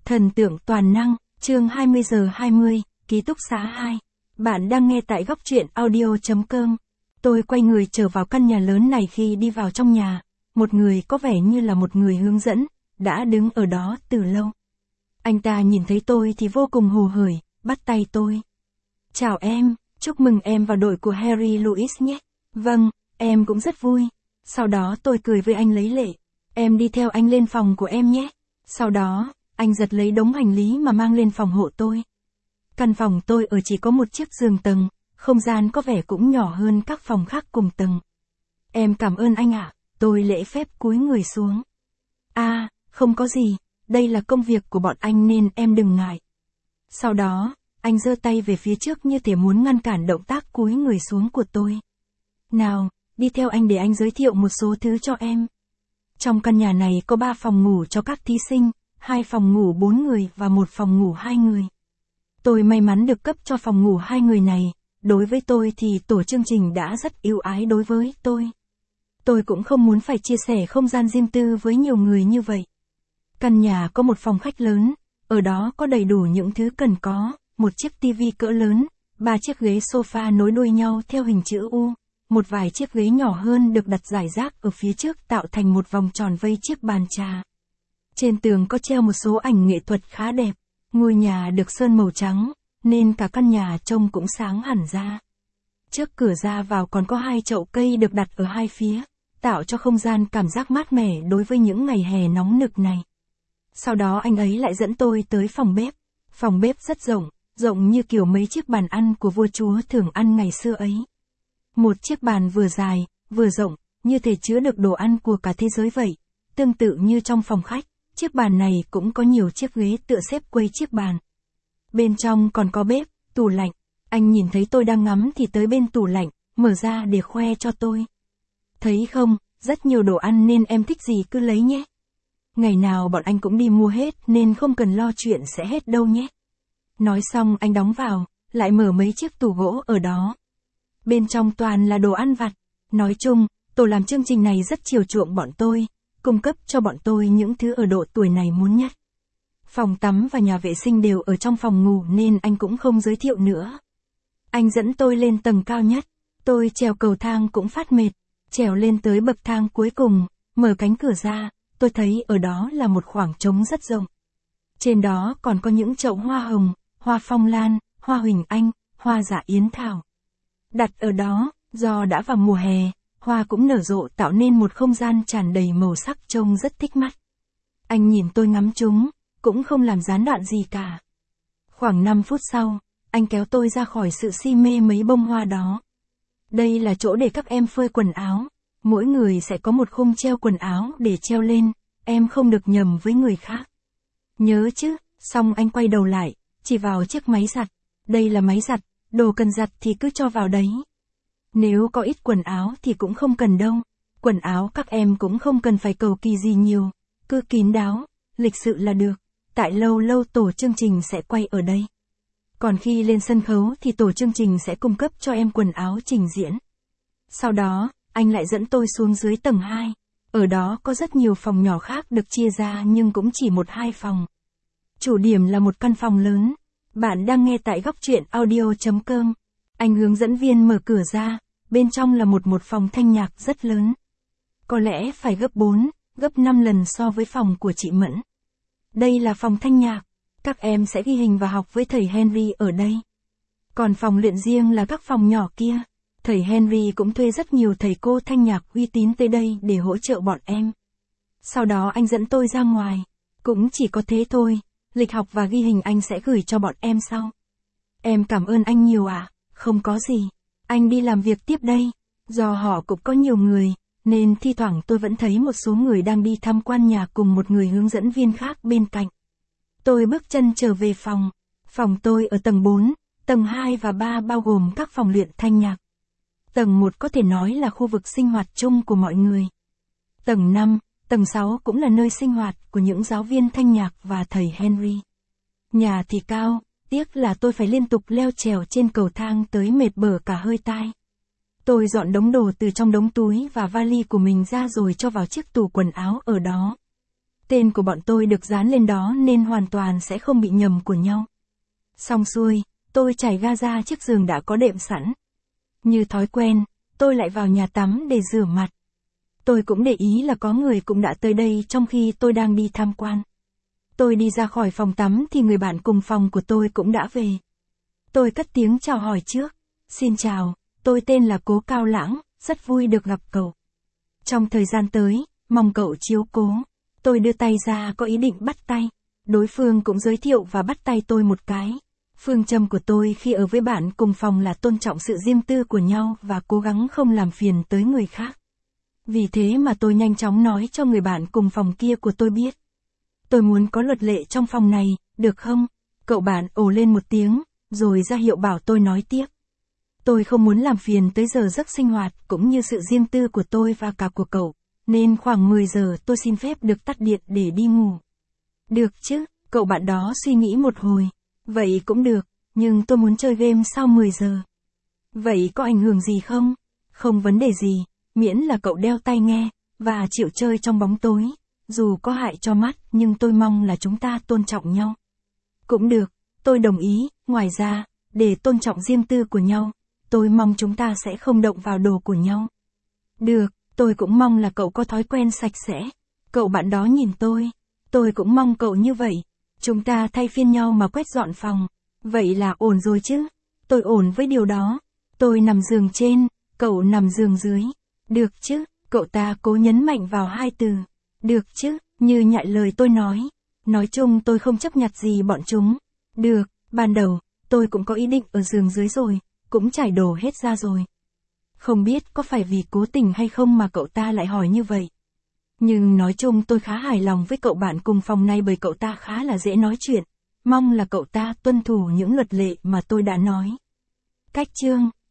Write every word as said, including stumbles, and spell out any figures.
Thần tượng toàn năng, chương hai mươi giờ hai mươi, ký túc xá hai. Bạn đang nghe tại góc truyện audio chấm com. Tôi quay người trở vào căn nhà lớn này khi đi vào trong nhà. Một người có vẻ như là một người hướng dẫn, đã đứng ở đó từ lâu. Anh ta nhìn thấy tôi thì vô cùng hồ hởi, bắt tay tôi. Chào em, chúc mừng em vào đội của Harry Louis nhé. Vâng, em cũng rất vui. Sau đó tôi cười với anh lấy lệ. Em đi theo anh lên phòng của em nhé. Sau đó, anh giật lấy đống hành lý mà mang lên phòng hộ tôi. Căn phòng tôi ở chỉ có một chiếc giường tầng, không gian có vẻ cũng nhỏ hơn các phòng khác cùng tầng. Em cảm ơn anh ạ, tôi lễ phép cúi người xuống. À, không có gì, đây là công việc của bọn anh nên em đừng ngại. Sau đó, anh giơ tay về phía trước như thể muốn ngăn cản động tác cúi người xuống của tôi. Nào, đi theo anh để anh giới thiệu một số thứ cho em. Trong căn nhà này có ba phòng ngủ cho các thí sinh, hai phòng ngủ bốn người và một phòng ngủ hai người. Tôi may mắn được cấp cho phòng ngủ hai người này, đối với tôi thì tổ chương trình đã rất ưu ái đối với tôi. Tôi cũng không muốn phải chia sẻ không gian riêng tư với nhiều người như vậy. Căn nhà có một phòng khách lớn, ở đó có đầy đủ những thứ cần có, một chiếc tivi cỡ lớn, ba chiếc ghế sofa nối đuôi nhau theo hình chữ U, một vài chiếc ghế nhỏ hơn được đặt rải rác ở phía trước tạo thành một vòng tròn vây chiếc bàn trà. Trên tường có treo một số ảnh nghệ thuật khá đẹp, ngôi nhà được sơn màu trắng, nên cả căn nhà trông cũng sáng hẳn ra. Trước cửa ra vào còn có hai chậu cây được đặt ở hai phía, tạo cho không gian cảm giác mát mẻ đối với những ngày hè nóng nực này. Sau đó anh ấy lại dẫn tôi tới phòng bếp. Phòng bếp rất rộng, rộng như kiểu mấy chiếc bàn ăn của vua chúa thường ăn ngày xưa ấy. Một chiếc bàn vừa dài, vừa rộng, như thể chứa được đồ ăn của cả thế giới vậy. Tương tự như trong phòng khách, chiếc bàn này cũng có nhiều chiếc ghế tựa xếp quây chiếc bàn. Bên trong còn có bếp, tủ lạnh. Anh nhìn thấy tôi đang ngắm thì tới bên tủ lạnh, mở ra để khoe cho tôi. Thấy không, rất nhiều đồ ăn nên em thích gì cứ lấy nhé. Ngày nào bọn anh cũng đi mua hết nên không cần lo chuyện sẽ hết đâu nhé. Nói xong anh đóng vào, lại mở mấy chiếc tủ gỗ ở đó. Bên trong toàn là đồ ăn vặt. Nói chung, tổ làm chương trình này rất chiều chuộng bọn tôi, cung cấp cho bọn tôi những thứ ở độ tuổi này muốn nhất. Phòng tắm và nhà vệ sinh đều ở trong phòng ngủ nên anh cũng không giới thiệu nữa. Anh dẫn tôi lên tầng cao nhất. Tôi trèo cầu thang cũng phát mệt. Trèo lên tới bậc thang cuối cùng, mở cánh cửa ra, tôi thấy ở đó là một khoảng trống rất rộng. Trên đó còn có những chậu hoa hồng, hoa phong lan, hoa huỳnh anh, hoa dạ yến thảo. Đặt ở đó, do đã vào mùa hè, hoa cũng nở rộ tạo nên một không gian tràn đầy màu sắc trông rất thích mắt. Anh nhìn tôi ngắm chúng, cũng không làm gián đoạn gì cả. Khoảng năm phút sau, anh kéo tôi ra khỏi sự si mê mấy bông hoa đó. Đây là chỗ để các em phơi quần áo. Mỗi người sẽ có một khung treo quần áo để treo lên, em không được nhầm với người khác. Nhớ chứ, xong anh quay đầu lại, chỉ vào chiếc máy giặt. Đây là máy giặt, đồ cần giặt thì cứ cho vào đấy. Nếu có ít quần áo thì cũng không cần đâu. Quần áo các em cũng không cần phải cầu kỳ gì nhiều, cứ kín đáo, lịch sự là được. Tại lâu lâu tổ chương trình sẽ quay ở đây. Còn khi lên sân khấu thì tổ chương trình sẽ cung cấp cho em quần áo trình diễn. Sau đó, anh lại dẫn tôi xuống dưới tầng hai. Ở đó có rất nhiều phòng nhỏ khác được chia ra nhưng cũng chỉ một hai phòng. Chủ điểm là một căn phòng lớn. Bạn đang nghe tại góc truyện audio chấm com. Anh hướng dẫn viên mở cửa ra, bên trong là một một phòng thanh nhạc rất lớn. Có lẽ phải gấp bốn, gấp năm lần so với phòng của chị Mẫn. Đây là phòng thanh nhạc. Các em sẽ ghi hình và học với thầy Henry ở đây. Còn phòng luyện riêng là các phòng nhỏ kia. Thầy Henry cũng thuê rất nhiều thầy cô thanh nhạc uy tín tới đây để hỗ trợ bọn em. Sau đó anh dẫn tôi ra ngoài. Cũng chỉ có thế thôi, lịch học và ghi hình anh sẽ gửi cho bọn em sau. Em cảm ơn anh nhiều ạ, à? Không có gì. Anh đi làm việc tiếp đây. Do họ cũng có nhiều người, nên thi thoảng tôi vẫn thấy một số người đang đi tham quan nhà cùng một người hướng dẫn viên khác bên cạnh. Tôi bước chân trở về phòng. Phòng tôi ở tầng bốn, tầng hai và ba bao gồm các phòng luyện thanh nhạc. Tầng một có thể nói là khu vực sinh hoạt chung của mọi người. Tầng năm, tầng sáu cũng là nơi sinh hoạt của những giáo viên thanh nhạc và thầy Henry. Nhà thì cao, tiếc là tôi phải liên tục leo trèo trên cầu thang tới mệt bở cả hơi tai. Tôi dọn đống đồ từ trong đống túi và vali của mình ra rồi cho vào chiếc tủ quần áo ở đó. Tên của bọn tôi được dán lên đó nên hoàn toàn sẽ không bị nhầm của nhau. Xong xuôi, tôi trải ga ra chiếc giường đã có đệm sẵn. Như thói quen, tôi lại vào nhà tắm để rửa mặt. Tôi cũng để ý là có người cũng đã tới đây trong khi tôi đang đi tham quan. Tôi đi ra khỏi phòng tắm thì người bạn cùng phòng của tôi cũng đã về. Tôi cất tiếng chào hỏi trước. Xin chào, tôi tên là Cố Cao Lãng, rất vui được gặp cậu. Trong thời gian tới, mong cậu chiếu cố. Tôi đưa tay ra có ý định bắt tay. Đối phương cũng giới thiệu và bắt tay tôi một cái. Phương châm của tôi khi ở với bạn cùng phòng là tôn trọng sự riêng tư của nhau và cố gắng không làm phiền tới người khác. Vì thế mà tôi nhanh chóng nói cho người bạn cùng phòng kia của tôi biết. Tôi muốn có luật lệ trong phòng này, được không? Cậu bạn ồ lên một tiếng, rồi ra hiệu bảo tôi nói tiếp. Tôi không muốn làm phiền tới giờ giấc sinh hoạt cũng như sự riêng tư của tôi và cả của cậu, nên khoảng mười giờ tôi xin phép được tắt điện để đi ngủ. Được chứ, cậu bạn đó suy nghĩ một hồi. Vậy cũng được, nhưng tôi muốn chơi game sau mười giờ. Vậy có ảnh hưởng gì không? Không vấn đề gì, miễn là cậu đeo tai nghe, và chịu chơi trong bóng tối. Dù có hại cho mắt nhưng tôi mong là chúng ta tôn trọng nhau. Cũng được, tôi đồng ý, ngoài ra, để tôn trọng riêng tư của nhau, tôi mong chúng ta sẽ không động vào đồ của nhau. Được, tôi cũng mong là cậu có thói quen sạch sẽ. Cậu bạn đó nhìn tôi. Tôi cũng mong cậu như vậy. Chúng ta thay phiên nhau mà quét dọn phòng. Vậy là ổn rồi chứ? Tôi ổn với điều đó. Tôi nằm giường trên, cậu nằm giường dưới. Được chứ? Cậu ta cố nhấn mạnh vào hai từ. Được chứ? Như nhại lời tôi nói. Nói chung tôi không chấp nhặt gì bọn chúng. Được, ban đầu, tôi cũng có ý định ở giường dưới rồi, cũng trải đồ hết ra rồi. Không biết có phải vì cố tình hay không mà cậu ta lại hỏi như vậy. Nhưng nói chung tôi khá hài lòng với cậu bạn cùng phòng này bởi cậu ta khá là dễ nói chuyện. Mong là cậu ta tuân thủ những luật lệ mà tôi đã nói. Cách chương